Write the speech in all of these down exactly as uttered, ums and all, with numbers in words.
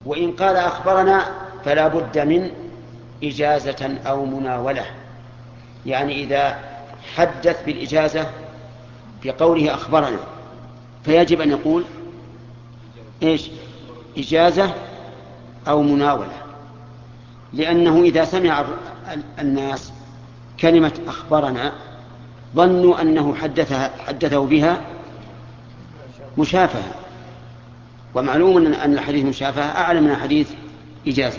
وإن قال أخبرنا فلا بد من إجازة أو مناولة، يعني إذا حدث بالإجازة بقوله أخبرنا فيجب أن يقول إيش؟ إجازة أو مناولة، لأنه إذا سمع الناس كلمة أخبرنا ظنوا أنه حدثها حدثه بها مشافهة، ومعلوم أن الحديث مشافهة أعلى من حديث إجازة.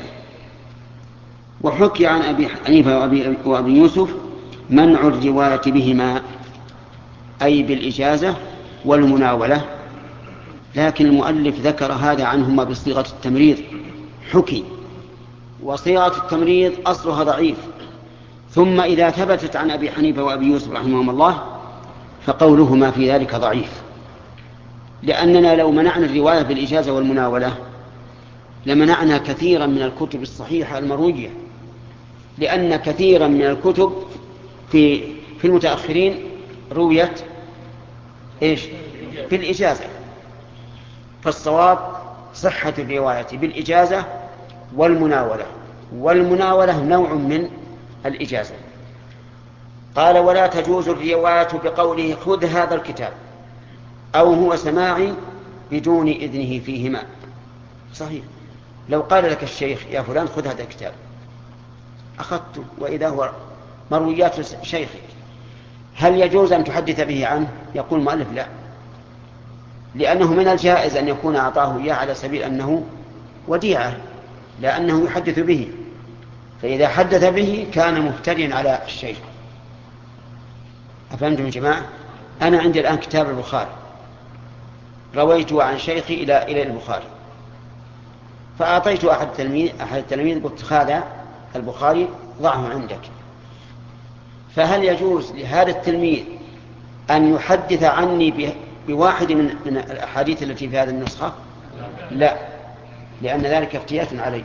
وحكي عن أبي حنيفة وأبي, وأبي يوسف منع الرواية بهما، أي بالإجازة والمناولة، لكن المؤلف ذكر هذا عنهما بصيغة التمريض حكي، وصيغة التمريض أصلها ضعيف، ثم إذا ثبتت عن أبي حنيفة وأبي يوسف رحمهم الله فقولهما في ذلك ضعيف، لأننا لو منعنا الرواية بالإجازة والمناولة لمنعنا كثيرا من الكتب الصحيحة المروية، لأن كثيرا من الكتب في في المتأخرين رويت إيش؟ بالإجازة. فالصواب صحة الرواية بالإجازة والمناولة، والمناولة نوع من الإجازة. قال ولا تجوز الرواية بقوله خذ هذا الكتاب أو هو سماعي بدون إذنه فيهما. صحيح، لو قال لك الشيخ يا فلان خذ هذا الكتاب أخذته وإذا هو مرويات شيخك، هل يجوز أن تحدث به عنه؟ يقول المؤلف لا، لأنه من الجائز أن يكون أعطاه إياه على سبيل أنه وديعة، لأنه يحدث به، فإذا حدث به كان مفتريا على الشيخ. أفهمتم يا جماعة؟ أنا عندي الآن كتاب البخاري رويته عن شيخي إلى إلى البخاري، فأعطيت أحد التلميذ أحد التلاميذ قلت هذا البخاري ضعه عندك، فهل يجوز لهذا التلميذ أن يحدث عني بواحد من من الأحاديث التي في هذه النسخة؟ لا، لأن ذلك افتيات عليه.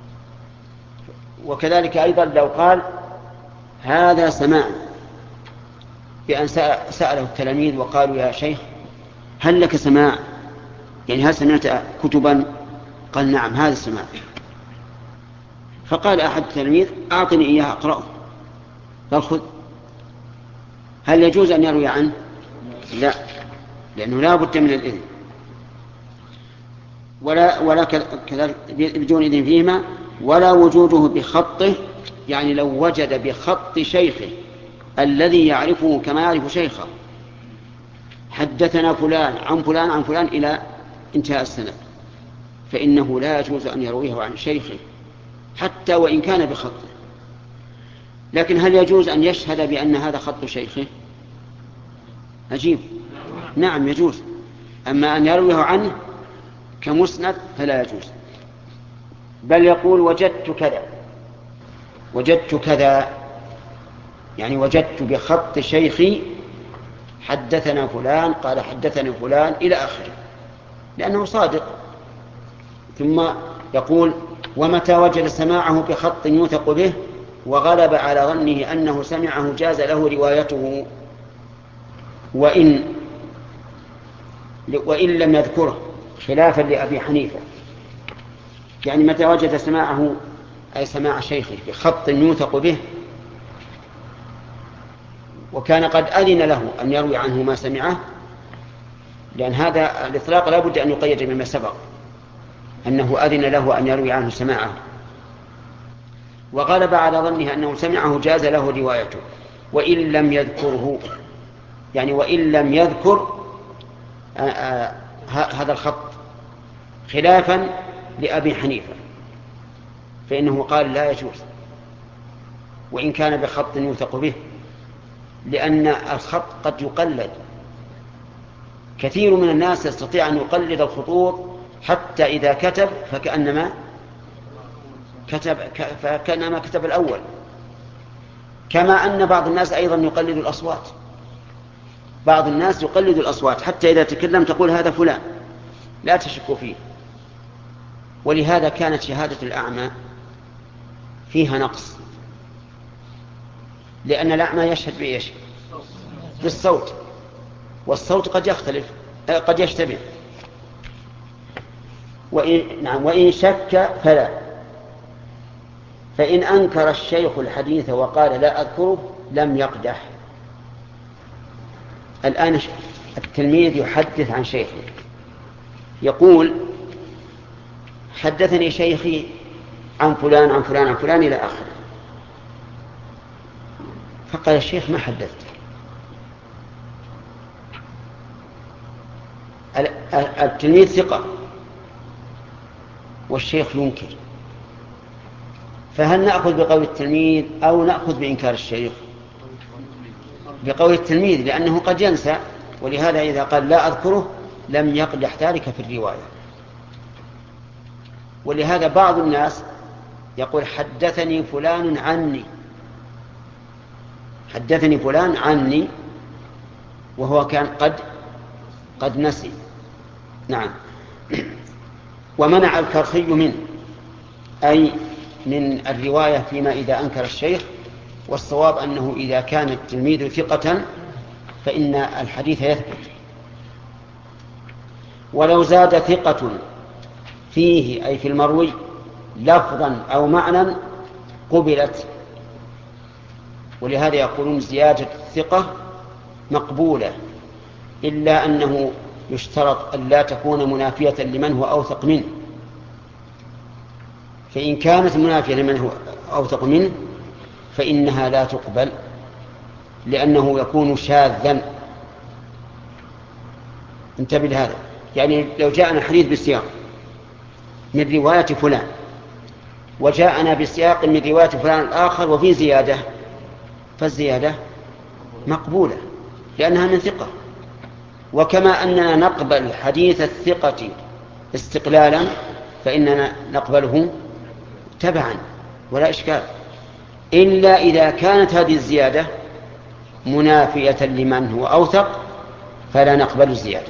وكذلك أيضا لو قال هذا سماع، بأن سأله التلاميذ وقالوا يا شيخ هل لك سماع، يعني هل سمعت كتبا؟ قال نعم هذا السماع، فقال أحد التلاميذ أعطني إياه أقرأه، قال خذ، هل يجوز أن يروي عنه؟ لا، لأنه لا بد من الإذن، ولا ولا كذلك بدون إذن فيهما، ولا وجوده بخطه، يعني لو وجد بخط شيخه الذي يعرفه كما يعرف شيخه حدثنا فلان عن فلان عن فلان إلى انتهاء السند، فإنه لا يجوز أن يرويه عن شيخه حتى وإن كان بخطه. لكن هل يجوز أن يشهد بأن هذا خط شيخه؟ أجيب نعم يجوز، أما أن يرويه عنه كمسند فلا يجوز، بل يقول وجدت كذا وجدت كذا، يعني وجدت بخط شيخي حدثنا فلان قال حدثنا فلان إلى آخره، لأنه صادق. ثم يقول ومتى وجد سماعه بخط يوثق به وغلب على ظنه أنه سمعه جاز له روايته، وإن وإن لم يذكره، خلافا لأبي حنيفة، يعني متى وجد سماعه أي سماع شيخه بخط يوثق به وكان قد أذن له أن يروي عنه ما سمعه، لأن هذا الإطلاق لا بد أن يقيد بما سبق أنه أذن له أن يروي عنه سماعه، وغلب على ظنه أنه سمعه جاز له روايته، وإن لم يذكره، يعني وإن لم يذكر آآ آآ هذا الخط، خلافا لأبي حنيفة فإنه قال لا يجوز وإن كان بخط يوثق به، لأن الخط قد يقلد، كثير من الناس يستطيع أن يقلد الخطوط حتى إذا كتب فكأنما كتب, فكأنما كتب الأول، كما أن بعض الناس أيضا يقلد الأصوات، بعض الناس يقلد الأصوات حتى إذا تكلم تقول هذا فلان لا تشك فيه. ولهذا كانت شهادة الأعمى فيها نقص، لأن الأعمى يشهد بإيش؟ بالصوت، والصوت قد يختلف قد يشتبه. وإن, نعم وإن شك فلا. فإن أنكر الشيخ الحديث وقال لا أذكره لم يقدح. الآن التلميذ يحدث عن شيخه يقول حدثني شيخي عن فلان عن فلان عن فلان إلى آخره. فقال الشيخ ما حدثته. التلميذ ثقة والشيخ ينكر، فهل نأخذ بقول التلميذ أو نأخذ بإنكار الشيخ؟ بقول التلميذ، لأنه قد ينسى، ولهذا إذا قال لا أذكره لم يقدح ذلك في الرواية. ولهذا بعض الناس يقول حدثني فلان عني، حدثني فلان عني وهو كان قد قد نسي. نعم. ومنع الكرخي منه، أي من الرواية فيما إذا أنكر الشيخ. والصواب أنه إذا كان التلميذ ثقة فإن الحديث يثبت. ولو زاد ثقة فيه أي في المروي لفظا أو معنى قبلت. ولهذا يقولون زيادة الثقة مقبولة، إلا أنه يشترط أن لا تكون منافية لمن هو أوثق منه. فإن كانت منافية لمن هو أوثق منه فإنها لا تقبل، لأنه يكون شاذا. انتبه لهذا. يعني لو جاءنا حديث بسياق من رواية فلان وجاءنا بسياق من رواية فلان الآخر وفي زيادة، فالزيادة مقبولة لأنها من ثقة. وكما أننا نقبل حديث الثقة استقلالا فإننا نقبله تبعا ولا إشكال، إلا إذا كانت هذه الزيادة منافية لمن هو أوثق فلا نقبل الزيادة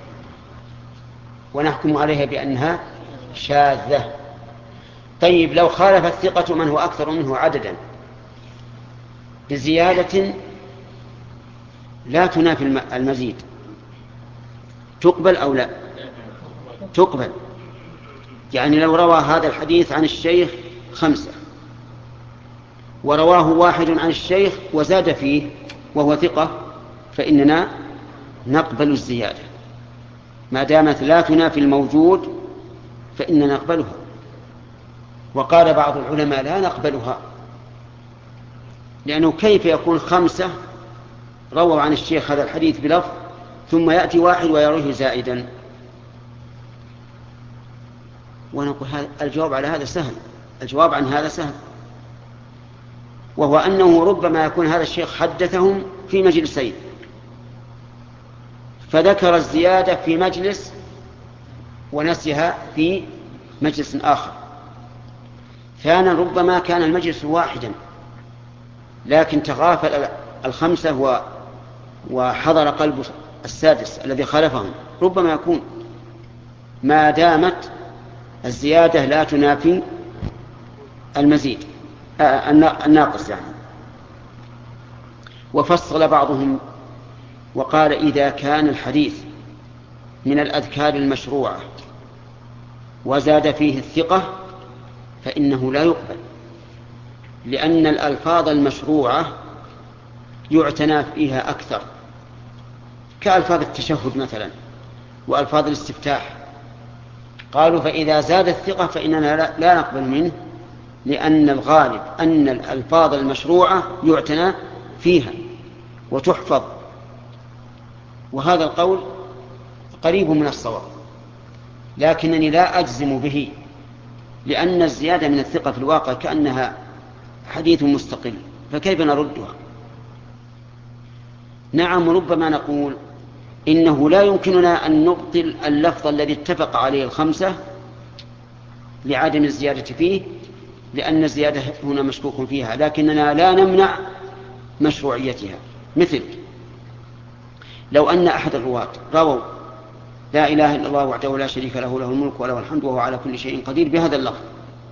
ونحكم عليها بأنها شاذة. طيب لو خالف الثقة من هو أكثر منه عددا بزيادة لا تنافي المزيد، تقبل أو لا؟ تقبل. يعني لو روى هذا الحديث عن الشيخ خمسة ورواه واحد عن الشيخ وزاد فيه وهو ثقة فإننا نقبل الزيادة ما دامت لا تنافي الموجود، فإننا نقبلها. وقال بعض العلماء لا نقبلها، لأنه كيف يكون خمسة رووا عن الشيخ هذا الحديث بلفظ ثم يأتي واحد ويرويه زائدا؟ ونقول الجواب على هذا سهل، الجواب عن هذا سهل، وهو أنه ربما يكون هذا الشيخ حدثهم في مجلسين فذكر الزيادة في مجلس ونسيها في مجلس آخر. ثانيا ربما كان المجلس واحدا لكن تغافل الخمسة وحضر قلب السادس الذي خالفهم، ربما يكون، ما دامت الزيادة لا تنافي المزيد الناقص يعني. وفصل بعضهم وقال إذا كان الحديث من الأذكار المشروعة وزاد فيه الثقة فإنه لا يقبل، لأن الألفاظ المشروعة يعتنى فيها أكثر، كألفاظ التشهد مثلا وألفاظ الاستفتاح. قالوا فإذا زاد الثقة فإننا لا نقبل منه، لأن الغالب أن الألفاظ المشروعة يعتنى فيها وتحفظ. وهذا القول قريب من الصواب، لكنني لا أجزم به، لأن الزيادة من الثقة في الواقع كأنها حديث مستقل، فكيف نردها؟ نعم، ربما نقول إنه لا يمكننا أن نبطل اللفظ الذي اتفق عليه الخمسة لعدم الزيادة فيه، لأن الزيادة هنا مشكوك فيها، لكننا لا نمنع مشروعيتها. مثل لو أن أحد الرواة رووا لا إله إلا الله وحده لا شريك له له الملك وله الحمد وهو على كل شيء قدير بهذا اللفظ،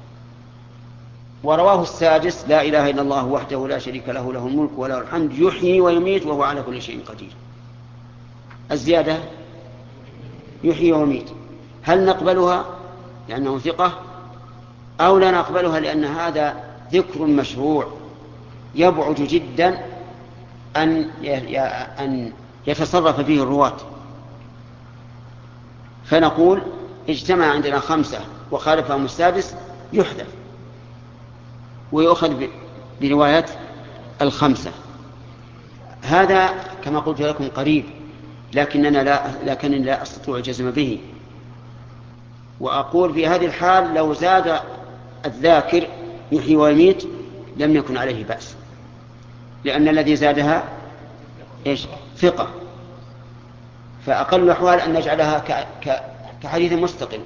ورواه السادس لا إله إلا الله وحده لا شريك له له الملك وله الحمد يحيي ويميت وهو على كل شيء قدير، الزيادة يحيي ويميت، هل نقبلها لأنه ثقة، أو لا نقبلها لأن هذا ذكر مشروع يبعد جدا أن أن يتصرف فيه الرواة. فنقول اجتمع عندنا خمسة وخالفهم السادس يحذف ويؤخذ برواية الخمسة. هذا كما قلت لكم قريب، لكننا لا لكنني لا أستطيع الجزم به. وأقول في هذه الحال لو زاد الذاكر يحيي ويميت لم يكن عليه بأس، لأن الذي زادها إيش؟ ثقة، فأقل الأحوال أن نجعلها ك... ك... كحديث مستقل.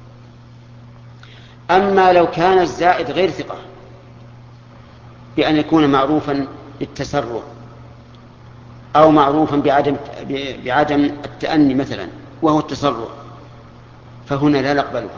أما لو كان الزائد غير ثقة بأن يكون معروفا بالتسرع أو معروفا بعدم, بعدم التأني مثلا وهو التسرع، فهنا لا نقبلها.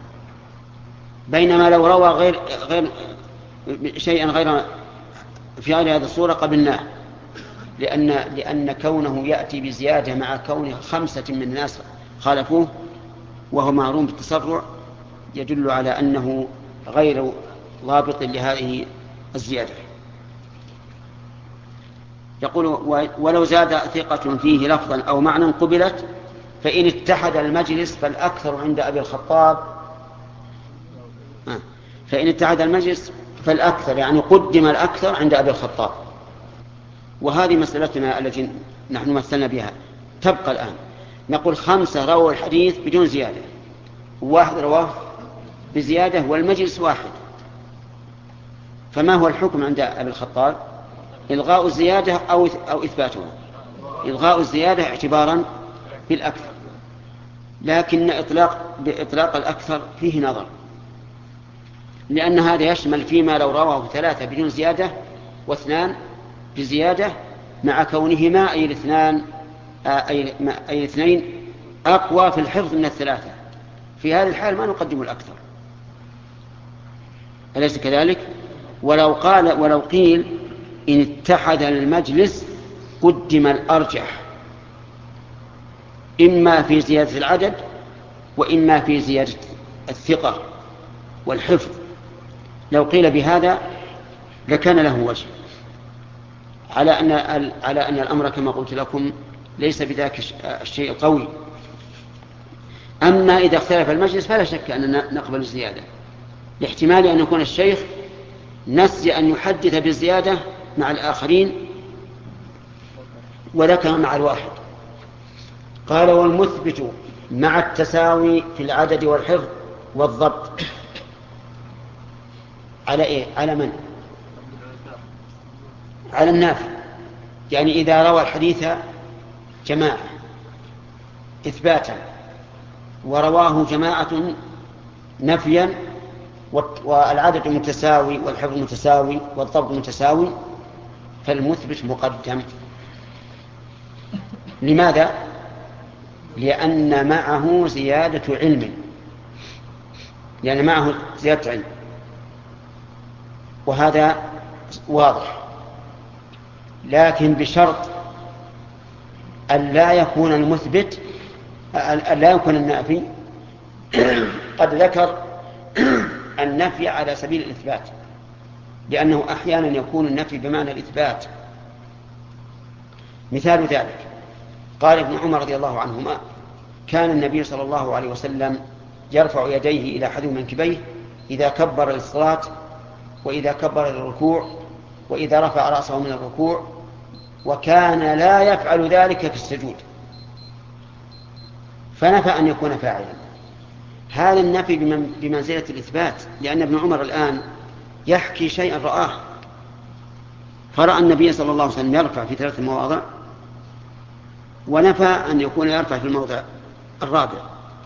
بينما لو روى غير, غير شيئا غير في غير هذه الصورة قبلناه، لأن, لأن كونه يأتي بزيادة مع كونه خمسة من الناس خالفوه وهو معروف بالتسرع يدل على أنه غير ضابط لهذه الزيادة. يقول ولو زاد ثقة فيه لفظا أو معنى قبلت، فإن اتحد المجلس فالأكثر عند أبي الخطاب فإن اتحد المجلس فالأكثر يعني قدم الأكثر عند أبي الخطاب. وهذه مسألتنا التي نحن مثلنا بها تبقى الآن. نقول خمسة رووا الحديث بدون زيادة، واحد رواه بزيادة والمجلس واحد، فما هو الحكم عند أبي الخطاب؟ إلغاء الزيادة أو أو إثباتها؟ إلغاء الزيادة اعتبارا بالأكثر، لكن إطلاق بإطلاق الأكثر فيه نظر، لأن هذا يشمل فيما لو رواه ثلاثة بدون زيادة واثنان بزيادة، مع كونهما أي الاثنان أي الاثنين أقوى في الحفظ من الثلاثة. في هذه الحال ما نقدم الأكثر، أليس كذلك؟ ولو قال ولو قيل إن اتحد المجلس قدم الأرجح، إما في زيادة العدد وإما في زيادة الثقة والحفظ، لو قيل بهذا لكان له وجه، على أن على أن الأمر كما قلت لكم ليس بذاك الشيء القوي. أما إذا اختلف المجلس فلا شك أننا نقبل الزيادة، لاحتمال أن يكون الشيخ نسي أن يحدث بالزيادة مع الآخرين وذكر مع الواحد. قال والمثبت مع التساوي في العدد والحفظ والضبط على إيه؟ على من؟ على النافع. يعني إذا روى الحديث جماعة إثباتا ورواه جماعة نفيا والعدد متساوي والحفظ متساوي والضبط متساوي، فالمثبت مقدم. لماذا؟ لأن معه زيادة علم، لأن معه زيادة علم، وهذا واضح، لكن بشرط أن لا يكون المثبت أن لا يكون النافي قد ذكر النفي على سبيل الإثبات، لأنه أحيانا يكون النفي بمعنى الإثبات. مثال ذلك قال ابن عمر رضي الله عنهما كان النبي صلى الله عليه وسلم يرفع يديه إلى حذو منكبيه إذا كبر للصلاة وإذا كبر للركوع وإذا رفع رأسه من الركوع، وكان لا يفعل ذلك في السجود، فنفى أن يكون فاعلا. هذا النفي بمنزلة الإثبات، لأن ابن عمر الآن يحكي شيئا رآه، فرأى النبي صلى الله عليه وسلم يرفع في ثلاث مواضع ونفى أن يكون يرفع في الموضع الرابع،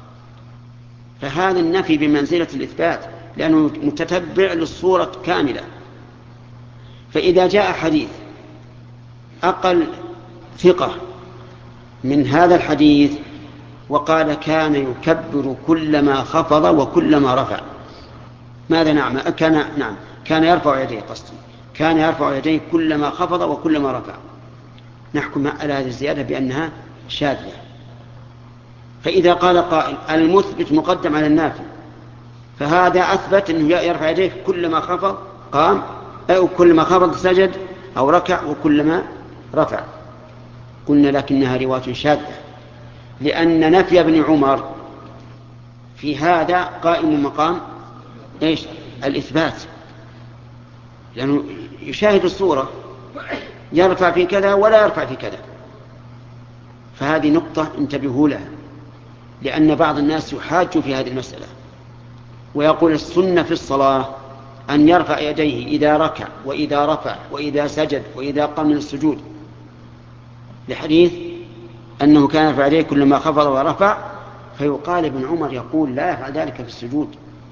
فهذا النفي بمنزلة الإثبات لأنه متتبع للصورة كاملة. فإذا جاء حديث أقل ثقة من هذا الحديث وقال كان يكبر كلما خفض وكلما رفع، ماذا نعم؟ كان نعم كان يرفع يديه قصدي كان يرفع يديه كلما خفض وكلما رفع، نحكم على هذه الزيادة بأنها شاذة. فإذا قال قائل المثبت مقدم على النافي، فهذا أثبت أنه يرفع يديه كلما خفض قام، أو كلما خفض سجد أو ركع، وكلما رفع. قلنا لكنها رواية شاذة، لأن نفي ابن عمر في هذا قائم مقام إيش؟ الإثبات، لأنه يشاهد الصورة، يرفع في كذا ولا يرفع في كذا. فهذه نقطة انتبهوا لها، لأن بعض الناس يحاج في هذه المسألة ويقول السنة في الصلاة أن يرفع يديه إذا ركع وإذا رفع وإذا سجد وإذا قام من السجود، لحديث أنه كان يرفع يديه كلما خفض ورفع. فيقال ابن عمر يقول لا يفعل ذلك في السجود،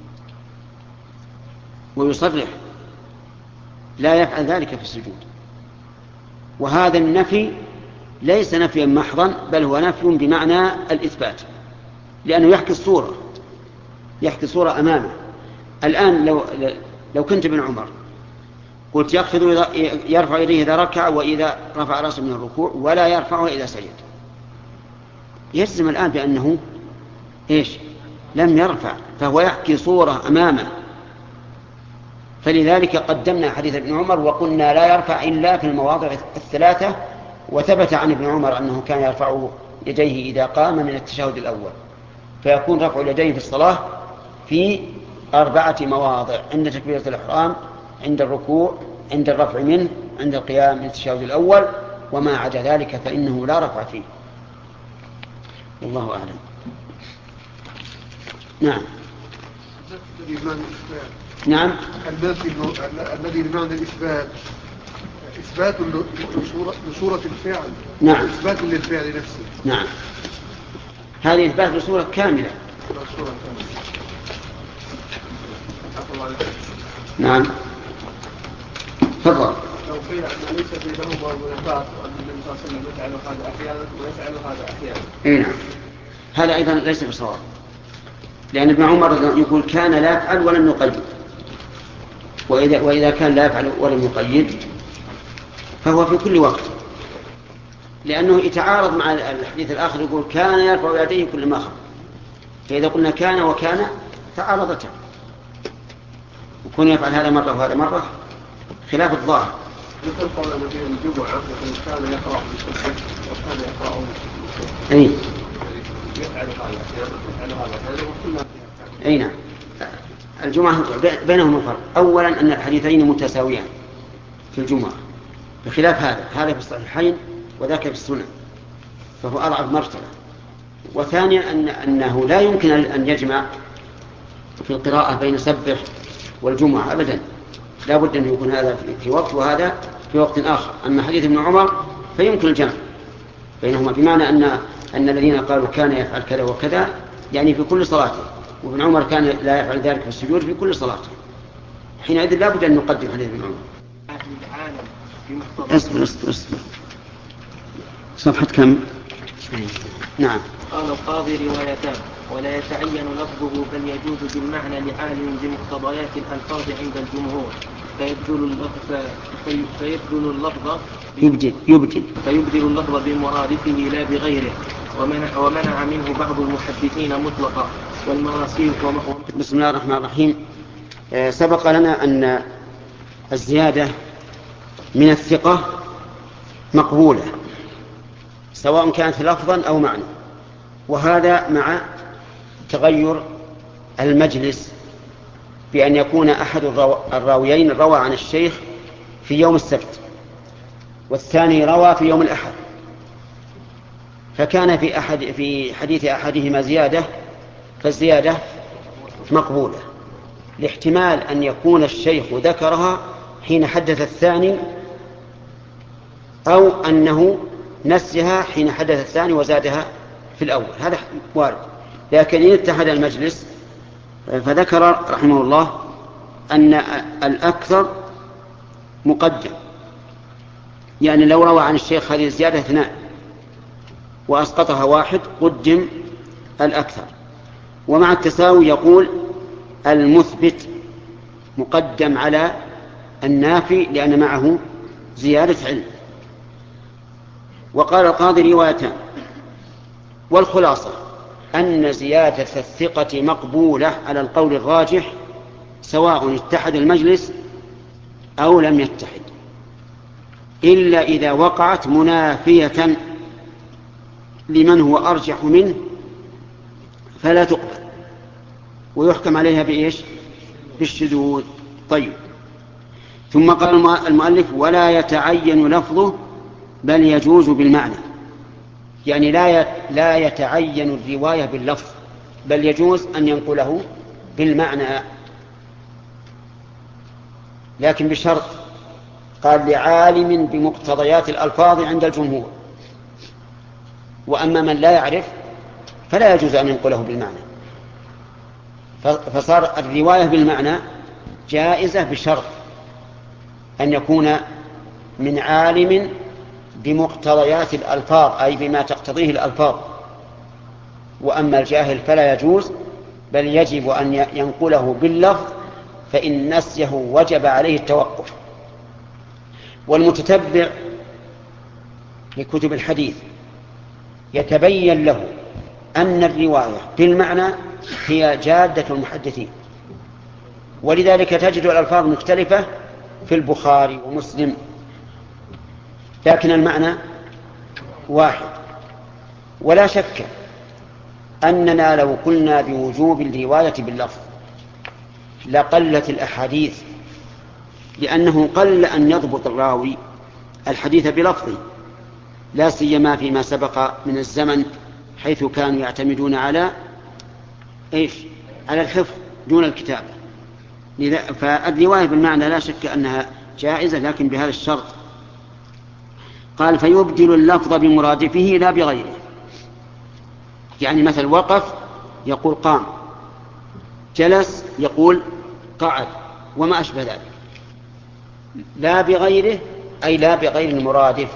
ويصرح لا يفعل ذلك في السجود. وهذا النفي ليس نفيا محضا، بل هو نفي بمعنى الإثبات، لأنه يحكي الصورة، يحكي صورة أمامه. الآن لو, لو كنت ابن عمر قلت يخفض يرفع يديه إذا ركع وإذا رفع رأسه من الركوع ولا يرفعه إذا سجد، يجزم الآن بأنه إيش؟ لم يرفع، فهو يحكي صورة أمامه. فلذلك قدمنا حديث ابن عمر وقلنا لا يرفع إلا في المواضع الثلاثة، وثبت عن ابن عمر أنه كان يرفع يديه إذا قام من التشهد الأول. فيكون رفع اليدين في الصلاة في أربعة مواضع: عند تكبيرة الإحرام، عند الركوع، عند الرفع منه، عند القيام من التشهد الأول، وما عدا ذلك فإنه لا رفع فيه. والله أعلم. نعم. نعم. الذي بمعنى الإثبات إثبات لصورة الفعل. نعم. إثبات للفعل نفسه. نعم. هذه إثبات لصورة كاملة. نعم. تفضل. لو قيل أن ليس في له منافات، وأن النبي صلى الله عليه وسلم يفعل هذا أحيانا ويفعل هذا أحيانا. إيه نعم. هذا أيضا ليس بصواب، لأن ابن عمر يقول كان لا يفعل ولم يقيد، وإذا, وإذا كان لا يفعل ولم يقيد فهو في كل وقت، لأنه يتعارض مع الحديث الآخر يقول كان يرفع يديه كل ما خفض. فإذا قلنا كان وكان تعارضتا، وكون يفعل هذا مرة وهذا مرة خلاف الظاهر. مثل قول النبي الجمعة كان يقرأ بالسبح وكان يقرأ أي يفعل هذا يفعل هذا. أي نعم. الجمعة بينهم الفرق. أولا أن الحديثين متساويان في الجمعة، بخلاف هذا هذا في الصحيحين وذاك في السنن، فهو أضعف مرتبة. وثانيا أن أنه لا يمكن أن يجمع في القراءة بين سبح والجمعة أبدا، لا بد أن يكون هذا في وقت وهذا في وقت آخر. أما حديث ابن عمر فيمكن الجمع بينهما، بمعنى أن أن الذين قالوا كان يفعل كذا وكذا يعني في كل صلاته، وابن عمر كان لا يفعل ذلك في السجود في كل صلاته. حينئذ لا بد أن نقدم حديث ابن عمر. اصبر اصبر اصبر صفحة كم؟ نعم. قال القاضي روايتان ولا يتعين لفظه بل يجوز بالمعنى لعالم بمقتضيات الألفاظ عند الجمهور، فيبدل اللفظ فيبدل اللفظ يبدل يبدل فيبدل اللفظ بمرادفه لا بغيره، ومنع, ومنع منه بعض المحدثين مطلقا. والمراسيل بسم الله الرحمن الرحيم. سبق لنا أن الزيادة من الثقة مقبولة سواء كانت لفظا أو معنى، وهذا مع تغير المجلس، بأن يكون أحد الراويين روى عن الشيخ في يوم السبت والثاني روى في يوم الأحد، فكان في أحد في حديث أحدهما زيادة، فالزيادة مقبولة لاحتمال أن يكون الشيخ ذكرها حين حدث الثاني، أو أنه نسيها حين حدث الثاني وزادها في الأول، هذا وارد. لكن إن اتحد المجلس فذكر رحمه الله أن الأكثر مقدم، يعني لو روى عن الشيخ هذه الزيادة اثنان وأسقطها واحد قدم الأكثر. ومع التساوي يقول المثبت مقدم على النافي لأن معه زيادة علم. وقال القاضي روايتان، والخلاصة أن زيادة الثقة مقبولة على القول الراجح سواء اتحد المجلس أو لم يتحد، إلا إذا وقعت منافية لمن هو أرجح منه فلا تقبل ويحكم عليها بإيش؟ بالشذوذ. طيب، ثم قال المؤلف ولا يتعين لفظه بل يجوز بالمعنى، يعني لا لا يتعين الرواية باللفظ بل يجوز أن ينقله بالمعنى، لكن بشرط، قال لعالم بمقتضيات الألفاظ عند الجمهور، وأما من لا يعرف فلا يجوز أن ينقله بالمعنى. فصار الرواية بالمعنى جائزة بشرط أن يكون من عالم بمقتضيات الألفاظ، أي بما تقتضيه الألفاظ، وأما الجاهل فلا يجوز، بل يجب أن ينقله باللفظ، فإن نسيه وجب عليه التوقف. والمتتبع لكتب الحديث يتبين له أن الرواية بالمعنى هي جادة المحدثين، ولذلك تجد الألفاظ مختلفة في البخاري ومسلم، لكن المعنى واحد. ولا شك أننا لو قلنا بوجوب الرواية باللفظ لقلت الأحاديث، لأنه قل أن يضبط الراوي الحديث بلفظه، لا سيما فيما سبق من الزمن حيث كانوا يعتمدون على إيش؟ على الحفظ دون الكتابة. فالرواية بالمعنى لا شك أنها جائزة، لكن بهذا الشرط. قال فيبدل اللفظ بمرادفه لا بغيره، يعني مثل وقف يقول قام، جلس يقول قعد، وما أشبه ذلك. لا بغيره أي لا بغير المرادف،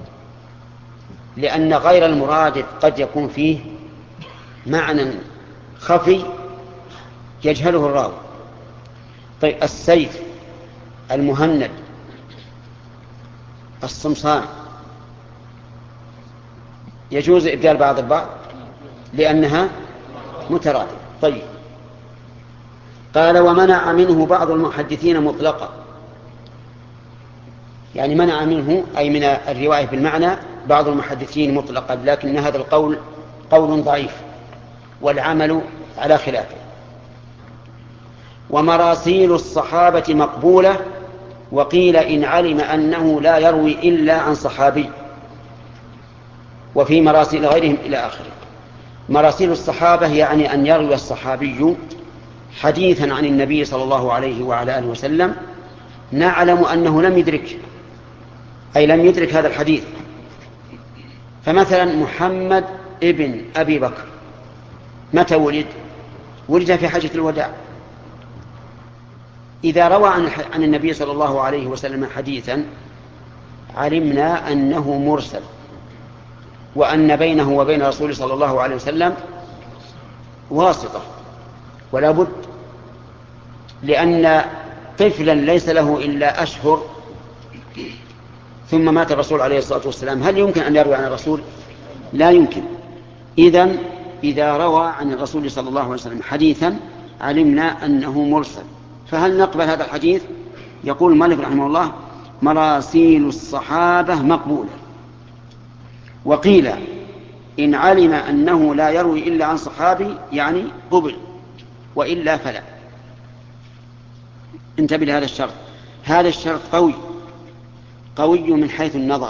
لأن غير المرادف قد يكون فيه معنى خفي يجهله الراوي. طيب، السيف، المهند، الصمصان، يجوز إبدال بعض البعض لأنها مترادفة. طيب، قال ومنع منه بعض المحدثين مطلقا، يعني منع منه أي من الرواية بالمعنى بعض المحدثين مطلقا، لكن هذا القول قول ضعيف والعمل على خلافه. ومراسيل الصحابة مقبولة، وقيل إن علم أنه لا يروي إلا عن صحابي، وفي مراسيل غيرهم إلى آخره. مراسيل الصحابة يعني أن يروي الصحابي حديثا عن النبي صلى الله عليه وعلى آله وسلم نعلم أنه لم يدرك، أي لم يدرك هذا الحديث. فمثلا محمد ابن أبي بكر متى ولد؟ ولد في حجة الوداع. إذا روى عن النبي صلى الله عليه وسلم حديثا علمنا أنه مرسل، وأن بينه وبين رسول صلى الله عليه وسلم واسطة، ولا بد، لأن طفلا ليس له إلا أشهر ثم مات الرسول عليه الصلاة والسلام، هل يمكن أن يروي عن الرسول؟ لا يمكن. إذن إذا روى عن الرسول صلى الله عليه وسلم حديثا علمنا أنه مرسل، فهل نقبل هذا الحديث؟ يقول المؤلف رحمه الله مراسيل الصحابة مقبولة. وقيل إن علم أنه لا يروي إلا عن صحابي يعني قبل، وإلا فلا. انتبه لهذا الشرط، هذا الشرط قوي قوي من حيث النظر.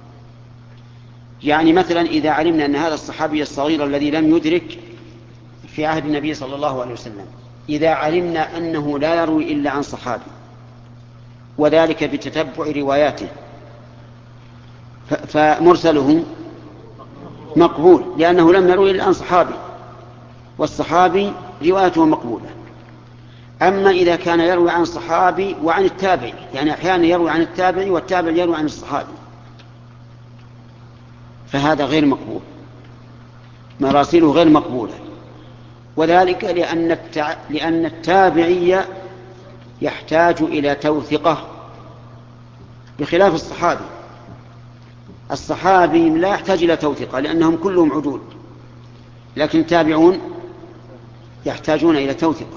يعني مثلا إذا علمنا أن هذا الصحابي الصغير الذي لم يدرك في عهد النبي صلى الله عليه وسلم، إذا علمنا أنه لا يروي إلا عن صحابي، وذلك بتتبع رواياته، فمرسله مقبول لأنه لم يروي إلا عن صحابي، والصحابي روايته مقبولة. أما إذا كان يروي عن صحابي وعن التابعي، يعني أحيانا يروي عن التابعي والتابع يروي عن الصحابي، فهذا غير مقبول، مراسيله غير مقبولة. وذلك لأن, التع... لأن التابعي يحتاج إلى توثقة بخلاف الصحابي. الصحابي لا يحتاج إلى توثقة لأنهم كلهم عدول، لكن التابعون يحتاجون إلى توثيقه.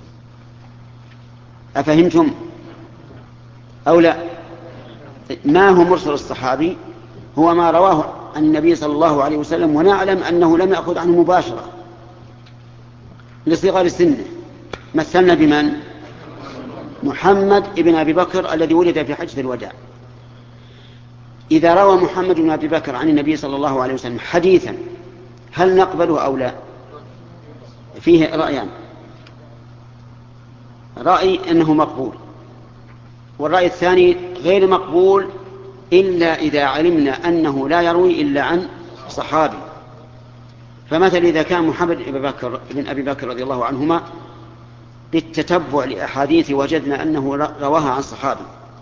أفهمتم أو لا؟ ما هو مرسل الصحابي؟ هو ما رواه عن النبي صلى الله عليه وسلم ونعلم أنه لم يأخذ عنه مباشرة لصغر سنه. مثلنا بمن؟ محمد ابن أبي بكر الذي ولد في حجة الوداع. إذا روى محمد بن أبي بكر عن النبي صلى الله عليه وسلم حديثا هل نقبله أو لا؟ فيه رأيان. رأي أنه مقبول، والرأي الثاني غير مقبول إلا إذا علمنا أنه لا يروي إلا عن صحابي. فمثلا إذا كان محمد بن بكر بن أبي بكر رضي الله عنهما بالتتبع لأحاديث وجدنا أنه رواها عن صحابي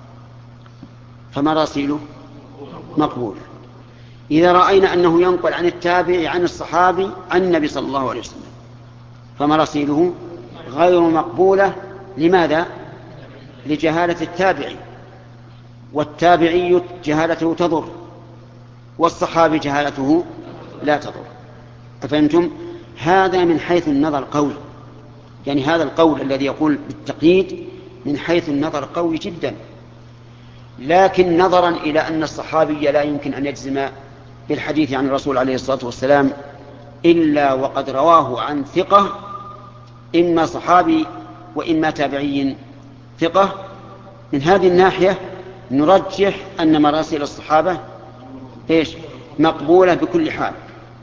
فمراسيله مقبول. إذا رأينا أنه ينقل عن التابع عن الصحابي عن النبي صلى الله عليه وسلم فمراسيله غير مقبولة. لماذا؟ لجهالة التابعي، والتابعي جهالته تضر والصحابي جهالته لا تضر. أفهمتم؟ هذا من حيث النظر قوي، يعني هذا القول الذي يقول بالتقييد من حيث النظر قوي جدا، لكن نظرا إلى أن الصحابي لا يمكن أن يجزم بالحديث عن الرسول عليه الصلاة والسلام إلا وقد رواه عن ثقة، إما صحابي وإما تابعي ثقة. من هذه الناحية نرجح أن مراسيل الصحابة إيش؟ مقبولة بكل حال،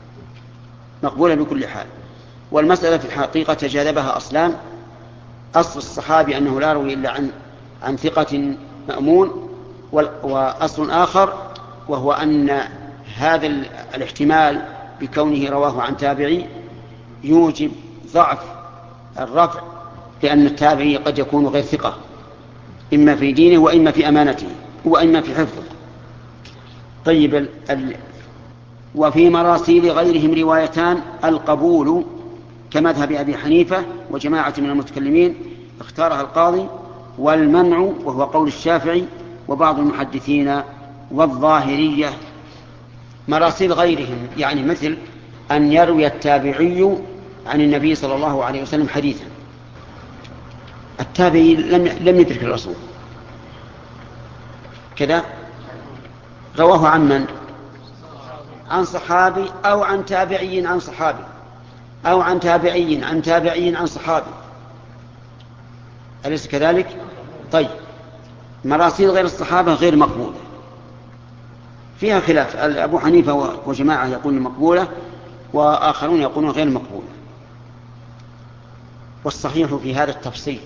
مقبولة بكل حال. والمسألة في الحقيقة تجاذبها أصلان: أصل الصحابي أنه لا يروي إلا عن عن ثقة مأمون، وأصل آخر وهو أن هذا الاحتمال بكونه رواه عن تابعي يوجب ضعف الرفع، لأن التابعي قد يكون غير ثقة إما في دينه وإما في أمانته وإما في حفظه. طيب ال... ال... وفي مراسيل غيرهم روايتان: القبول كمذهب أبي حنيفة وجماعة من المتكلمين اختارها القاضي، والمنع وهو قول الشافعي وبعض المحدثين والظاهرية. مراسيل غيرهم يعني مثل أن يروي التابعي عن النبي صلى الله عليه وسلم حديثا. التابعي لم لم يدرك الرسول كذا، رواه عن من؟ عن صحابي أو عن تابعي عن صحابي أو عن تابعي عن تابعي عن صحابي، أليس كذلك؟ طيب مراسيل غير الصحابة غير مقبولة، فيها خلاف. أبو حنيفة وجماعة يقولون مقبولة وآخرون يقولون غير مقبولة. والصحيح في هذا التفصيل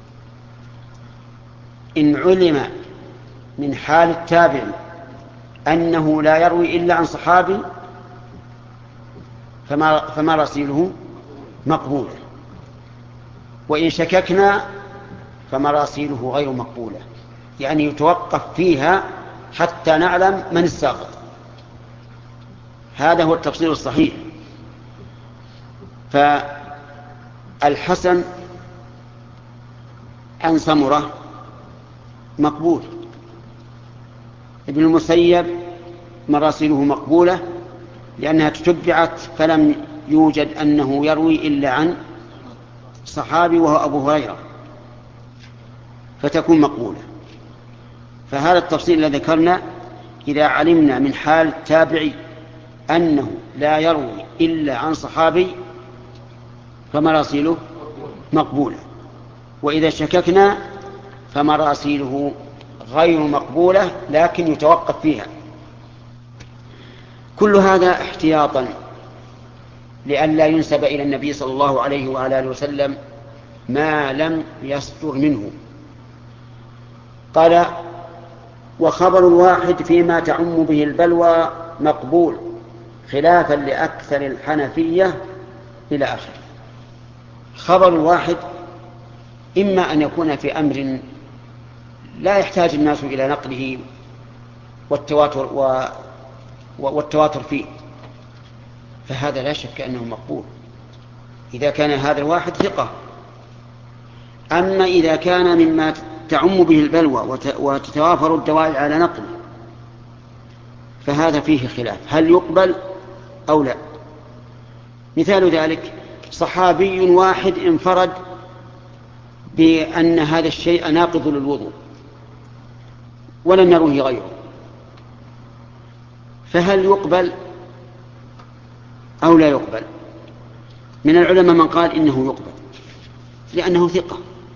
إن علم من حال التابع أنه لا يروي إلا عن صحابي فما, فما رسيله مقبولة، وإن شككنا فمراسيله غير مقبولة، يعني يتوقف فيها حتى نعلم من الساقط. هذا هو التفصيل الصحيح. فالحسن عن سمرة مقبول، ابن المسيب مراسيله مقبولة لأنها تتبعت فلم يوجد أنه يروي إلا عن صحابي وهو أبو هريرة فتكون مقبولة. فهذا التفصيل الذي ذكرنا إذا علمنا من حال التابعي أنه لا يروي إلا عن صحابي فمراسيله مقبولة، وإذا شككنا فمراسيله غير مقبولة لكن يتوقف فيها. كل هذا احتياطا لئلا ينسب إلى النبي صلى الله عليه وعلى آله وسلم ما لم يصدر منه. قال: وخبر الواحد فيما تعم به البلوى مقبول خلافا لأكثر الحنفية إلى آخره. خبر الواحد إما أن يكون في أمر لا يحتاج الناس إلى نقله والتواتر, و... والتواتر فيه، فهذا لا شك أنه مقبول إذا كان هذا الواحد ثقة. أما إذا كان مما تعم به البلوى وت... وتتوافر الدواعي على نقله فهذا فيه خلاف، هل يقبل أو لا. مثال ذلك صحابي واحد انفرد بأن هذا الشيء ناقض للوضوء ولم يروه غيره، فهل يقبل أو لا يقبل؟ من العلماء من قال إنه يقبل لأنه ثقة،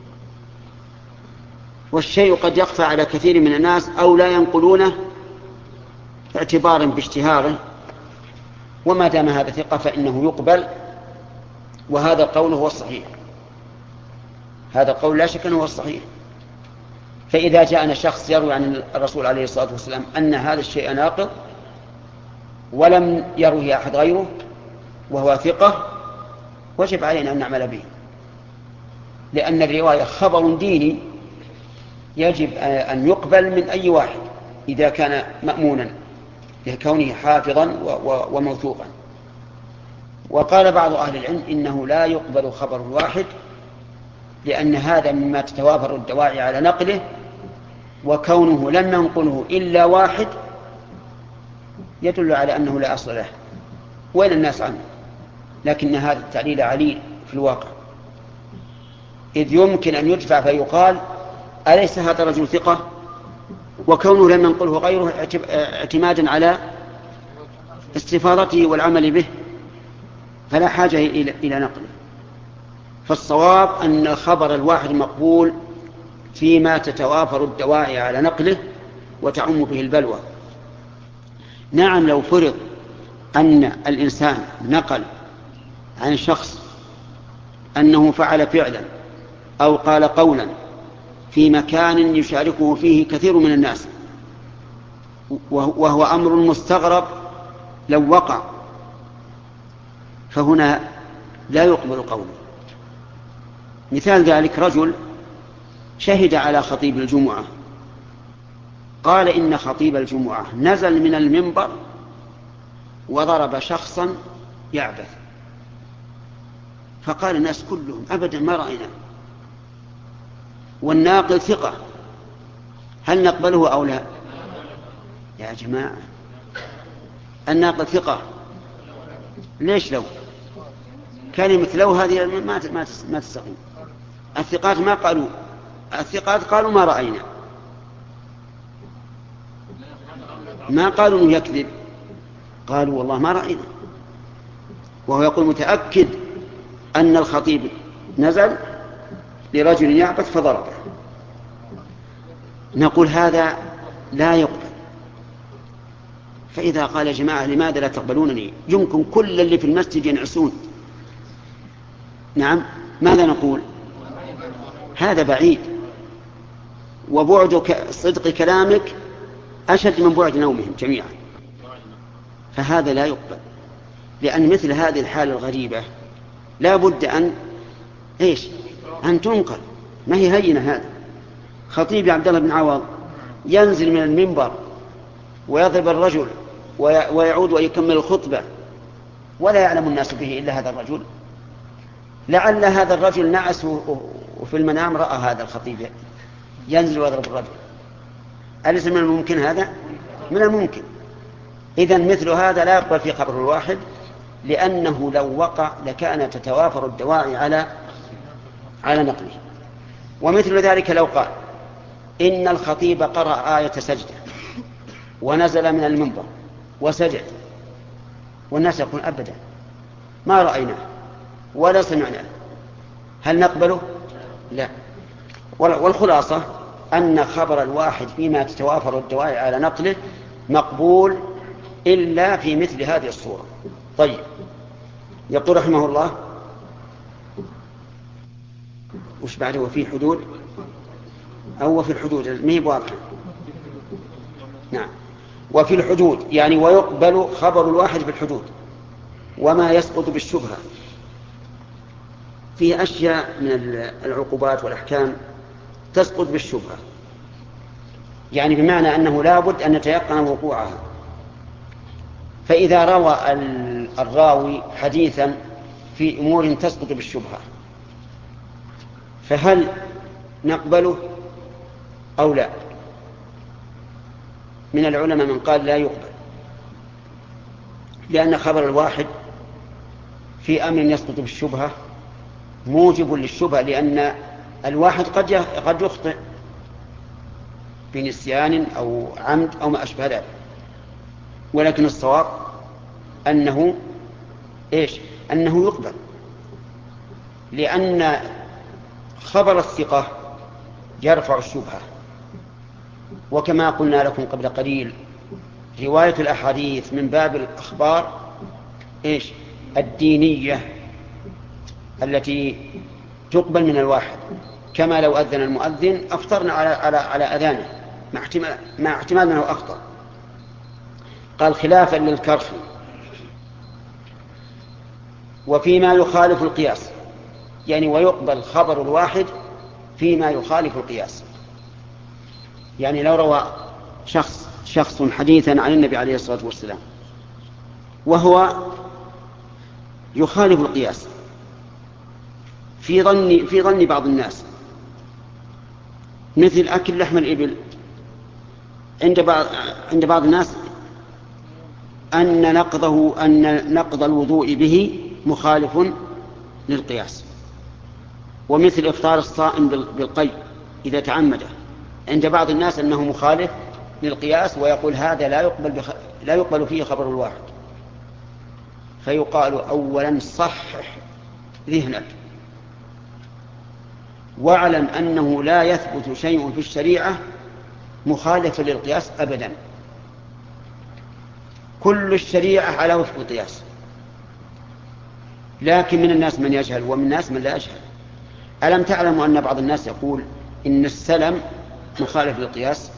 والشيء قد يخفى على كثير من الناس أو لا ينقلونه اعتبارا باشتهاره، وما دام هذا ثقة فإنه يقبل، وهذا القول هو الصحيح. هذا القول لا شك أنه هو الصحيح. فإذا جاءنا شخص يروي عن الرسول عليه الصلاة والسلام أن هذا الشيء ناقض ولم يروه أحد غيره وهو ثقة، وجب علينا أن نعمل به، لأن الرواية خبر ديني يجب أن يقبل من أي واحد إذا كان مأمونا لكونه حافظا وموثوقا. وقال بعض أهل العلم إنه لا يقبل خبر الواحد، لأن هذا مما تتوافر الدواعي على نقله، وكونه لم ينقله إلا واحد يدل على أنه لا أصل له وين الناس عنه. لكن هذا التعليل عليل في الواقع، إذ يمكن أن يدفع فيقال أليس هذا رجل ثقة، وكونه لم ينقله غيره اعتمادا على استفاضته والعمل به فلا حاجة إلى نقله. فالصواب أن الخبر الواحد مقبول فيما تتوافر الدواعي على نقله وتعم به البلوى. نعم، لو فرض أن الإنسان نقل عن شخص أنه فعل فعلا أو قال قولا في مكان يشاركه فيه كثير من الناس وهو أمر مستغرب لو وقع، فهنا لا يقبل قوله. مثال ذلك رجل شهد على خطيب الجمعة قال إن خطيب الجمعة نزل من المنبر وضرب شخصا يعبث، فقال الناس كلهم أبدا ما رأينا، والناقل ثقة، هل نقبله أو لا؟ يا جماعة الناقل ثقة، ليش لو؟ كلمة لو هذه ما ما تستقيم. الثقات ما قالوا، الثقات قالوا ما رأينا، ما قالوا انه يكذب، قالوا والله ما رأينا، وهو يقول متأكد أن الخطيب نزل لرجل يعبث فضربه. نقول هذا لا يقبل. فإذا قال يا جماعة لماذا لا تقبلونني، يمكن كل اللي في المسجد ينعسون، نعم، ماذا نقول؟ هذا بعيد، وبعد صدق كلامك أشد من بعد نومهم جميعا، فهذا لا يقبل. لأن مثل هذه الحالة الغريبة لا بد أن إيش أن تنقل، ما هي هينة. هذا خطيب عبد الله بن عوض ينزل من المنبر ويضرب الرجل ويعود ويكمل الخطبة ولا يعلم الناس به إلا هذا الرجل. لعل هذا الرجل نعس وفي المنام رأى هذا الخطيب ينزل ويضرب الرجل. أليس من الممكن هذا؟ من الممكن. إذن مثل هذا لا يقبل في خبر الواحد، لأنه لو وقع لكان تتوافر الدواعي على على نقله. ومثل ذلك لو قال إن الخطيب قرأ آية سجدة ونزل من المنبر وسجد، والناس يقول أبدا ما رأيناه ولا سمعناه، هل نقبله؟ لا. والخلاصة أن خبر الواحد فيما تتوافر الدواعي على نقله مقبول إلا في مثل هذه الصورة. طيب، يقول رحمه الله وش بعده؟ وفي حدود أو في الحدود ما هي واضحة. نعم، وفي الحدود يعني ويقبل خبر الواحد في الحدود وما يسقط بالشبهة. فيه أشياء من العقوبات والأحكام تسقط بالشبهة، يعني بمعنى أنه لا بد أن نتيقن وقوعها. فإذا روى الراوي حديثا في أمور تسقط بالشبهة فهل نقبله أو لا؟ من العلماء من قال لا يقبل، لأن خبر الواحد في أمر يسقط بالشبهة موجب للشبهة، لأن الواحد قد قد يخطئ بنسيان أو عمد أو ما أشبه ذلك، ولكن الصواب أنه إيش؟ أنه يقبل، لأن خبر الثقة يرفع الشبهة. وكما قلنا لكم قبل قليل، رواية الأحاديث من باب الأخبار إيش؟ الدينية التي تقبل من الواحد، كما لو أذن المؤذن أفطرنا على على على أذانه مع احتمال مع احتمال أنه أخطأ. قال خلافا للكرخي. وفيما يخالف القياس، يعني ويقبل خبر الواحد فيما يخالف القياس. يعني لو روى شخص شخص حديثا عن النبي عليه الصلاة والسلام وهو يخالف القياس في ظن في ظن بعض الناس، مثل أكل لحم الإبل، عند بعض عند بعض الناس أن نقضه أن نقض الوضوء به مخالف للقياس. ومثل إفطار الصائم بالقي إذا تعمده، عند بعض الناس أنه مخالف للقياس، ويقول هذا لا يقبل بخ... لا يقبل فيه خبر الواحد. فيقال أولا صحح ذهنك، واعلم أنه لا يثبت شيء في الشريعة مخالف للقياس أبدا، كل الشريعة على وفق القياس. لكن من الناس من يجهل ومن الناس من لا يجهل. ألم تعلموا أن بعض الناس يقول إن السلم مخالف للقياس؟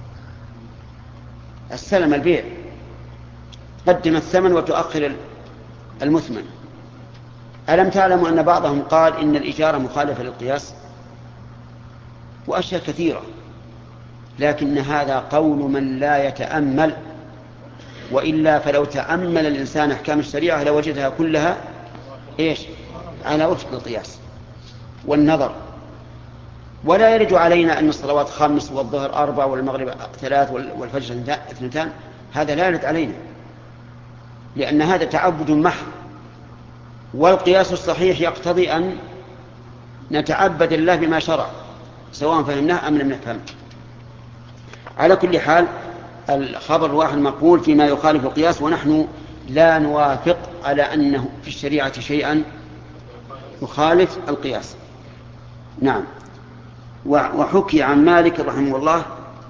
السلم البيع، قدم الثمن وتؤخر المثمن. ألم تعلموا أن بعضهم قال إن الإجارة مخالفة للقياس؟ وأشياء كثيرة. لكن هذا قول من لا يتأمل، وإلا فلو تأمل الإنسان أحكام الشريعة لوجدها كلها إيش؟ على وفق القياس والنظر. ولا يرد علينا أن الصلوات خمس والظهر أربع والمغرب ثلاث والفجر اثنتان، هذا لا يرد علينا، لأن هذا تعبد محض. والقياس الصحيح يقتضي أن نتعبد الله بما شرع، سواء فهمناه أم لم نفهم. على كل حال الخبر الواحد مقبول فيما يخالف القياس، ونحن لا نوافق على أنه في الشريعة شيئا يخالف القياس. نعم. وحكي عن مالك رحمه الله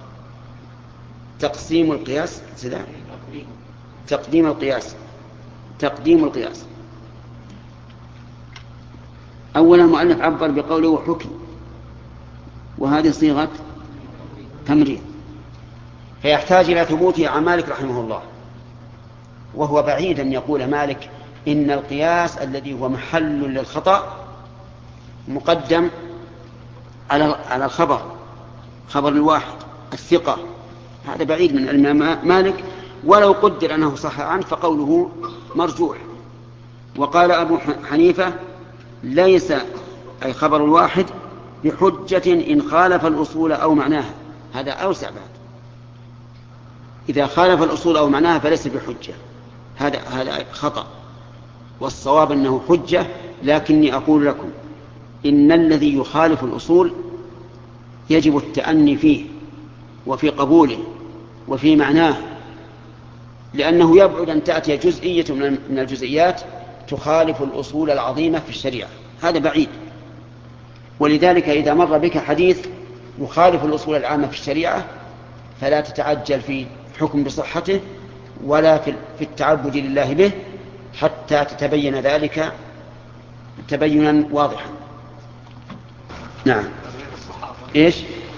تقسيم القياس سداء. تقديم القياس تقديم القياس أولا المؤلف عبر بقوله وحكي، وهذه صيغة تمريض، فيحتاج إلى ثبوته عن مالك رحمه الله. وهو بعيد أن يقول مالك إن القياس الذي هو محل للخطأ مقدم على على الخبر، خبر الواحد الثقة. هذا بعيد من الإمام مالك، ولو قدر أنه صح عنه فقوله مرجوح. وقال أبو حنيفة ليس أي خبر الواحد بحجة إن خالف الأصول أو معناها. هذا أوسع بعد، إذا خالف الأصول أو معناها فليس بحجة، هذا هذا خطأ. والصواب أنه حجة، لكني أقول لكم إن الذي يخالف الأصول يجب التأني فيه وفي قبوله وفي معناه، لأنه يبعد أن تأتي جزئية من الجزئيات تخالف الأصول العظيمة في الشريعة، هذا بعيد. ولذلك إذا مر بك حديث يخالف الأصول العامة في الشريعة فلا تتعجل في حكم بصحته ولا في التعبد لله به حتى تتبين ذلك تبينا واضحا. نعم. إيش؟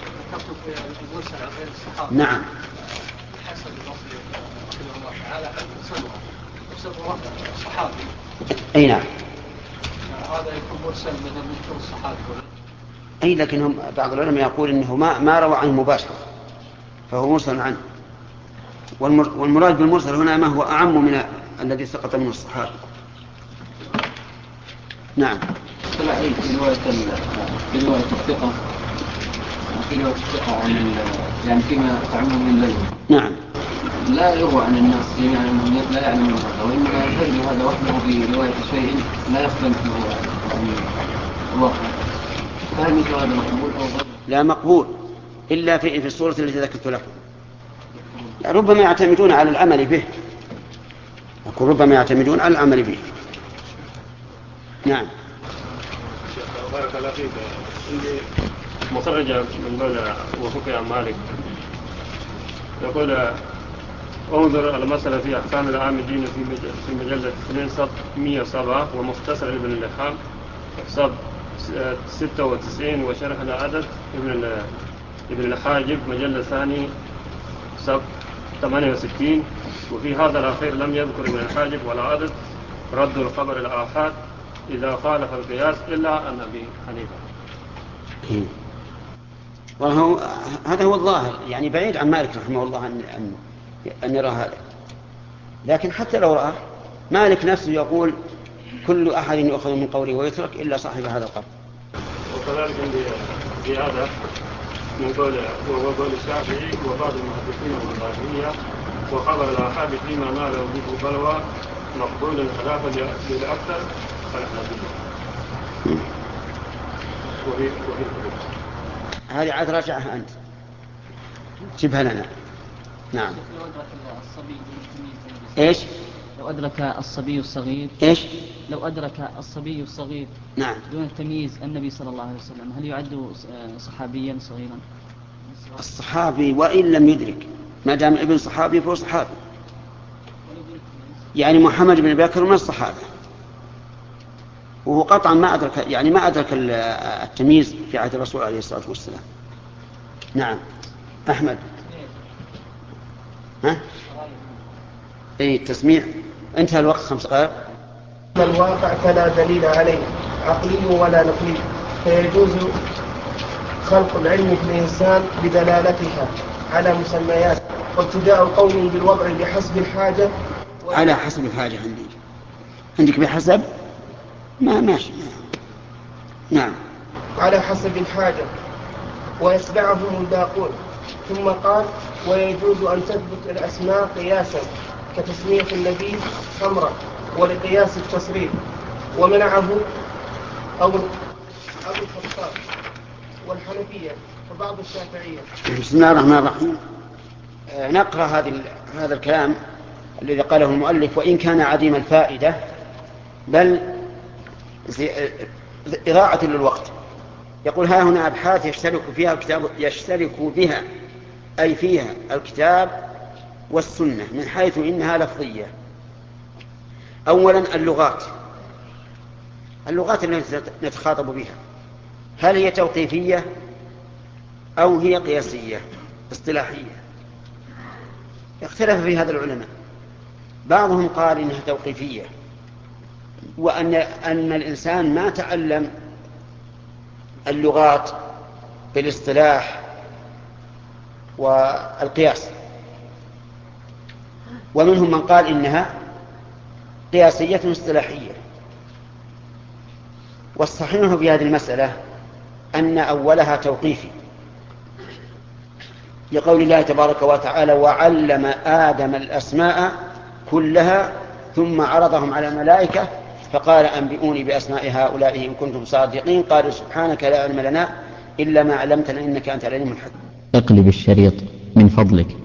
نعم. أي نعم. هذا يكون مرسل من ذكر الصحابي. أي لكنهم بعض العلماء يقول إنه ما ما روى عنه مباشرة فهو مرسل عنه. والمراد بالمرسل هنا ما هو أعم من الذي سقط منه الصحابي. نعم. طلع عيد في رواية في رواية الثقة في رواية الثقة عن يعني فيما تعمل من الليل. نعم. لا يروى عن الناس جميعا أنهم لا يعلمون هذا، وإنما يحتج هذا وحده برواية شيء لا يختلف عن الواقع. فهل مثل هذا مقبول أو غير؟ لا مقبول إلا في في الصورة التي ذكرت لكم. ربما يعتمدون على العمل به، أقول ربما يعتمدون على العمل به. نعم. بارك الله فيك. عندي مخرجة من دولة وفقه عن مالك يقول انظر المسألة في أحكام العامدين في مجلة اثنين صف مئة وسبعة ومختصر ابن اللحام صف ستة وتسعين وشرح العدد ابن ابن الحاجب مجلة ثاني صف ثمانية وستين. وفي هذا الأخير لم يذكر ابن الحاجب ولا عدد رد الخبر الآحاد إذا خالف القياس إلا أن أبي حنيفة. وهو هذا هو الظاهر، يعني بعيد عن مالك رحمه الله أن أن أن يرى هذا. لكن حتى لو رأى مالك نفسه يقول كل أحد يؤخذ من قوله ويترك إلا صاحب هذا القول. وكذلك عندي زيادة من قول وهو قول الشافعي وبعض المحدثين والظاهرية وخبر الآحاد فيما نال به بلوى مقبول خلافا للأكثر فالحنفية. وهي وهي هذه عاد راجعها أنت جبها لنا. نعم. لو أدرك الصبي إيش؟ لو أدرك الصبي الصغير إيش؟ لو أدرك الصبي الصغير نعم دون التمييز النبي صلى الله عليه وسلم هل يعد صحابيا صغيرا؟ الصحابي وإن لم يدرك ما دام ابن صحابي فهو صحابي. يعني محمد بن بكر من الصحابة وهو قطعا ما أدرك، يعني ما أدرك التمييز في عهد الرسول عليه الصلاة والسلام. نعم. أحمد. ها؟ أي التسميع انتهى الوقت خمس دقائق. الواقع فلا دليل عليه عقلي ولا نقلي، فيجوز خلق العلم في الإنسان بدلالتها على مسميات، وابتداء قول بالوضع بحسب الحاجة. على حسب الحاجة عندي عندك بحسب ما ماشي. نعم. على حسب الحاجة ويتبعهم الباقون. ثم قال ويجوز أن تثبت الأسماء قياسا كتسمية النبي خمرا ولقياس التصريف، ومنعه أبو الخطاب والحنفية وبعض الشافعية. بسم الله الرحمن الرحيم. نقرأ هذا هذا الكلام الذي قاله المؤلف وإن كان عديم الفائدة بل إضاعة للوقت. يقول ها هنا أبحاث يشترك فيها الكتاب يشترك بها أي فيها الكتاب والسنة من حيث إنها لفظية. أولا اللغات اللغات التي نتخاطب بها هل هي توقيفية أو هي قياسية اصطلاحية؟ اختلف في هذا العلماء. بعضهم قال إنها توقيفية وأن أن الإنسان ما تعلم اللغات بالاصطلاح والقياس، ومنهم من قال إنها قياسية اصطلاحية. والصحيح في هذه المسألة أن أولها توقيفي لقول الله تبارك وتعالى وعلم آدم الأسماء كلها ثم عرضهم على الملائكة فقال أنبئوني بأسماء هؤلاء إن كنتم صادقين قالوا سبحانك لا علم لنا إلا ما علمتنا إنك أنت العليم الحكيم. اقلب الشريط من فضلك.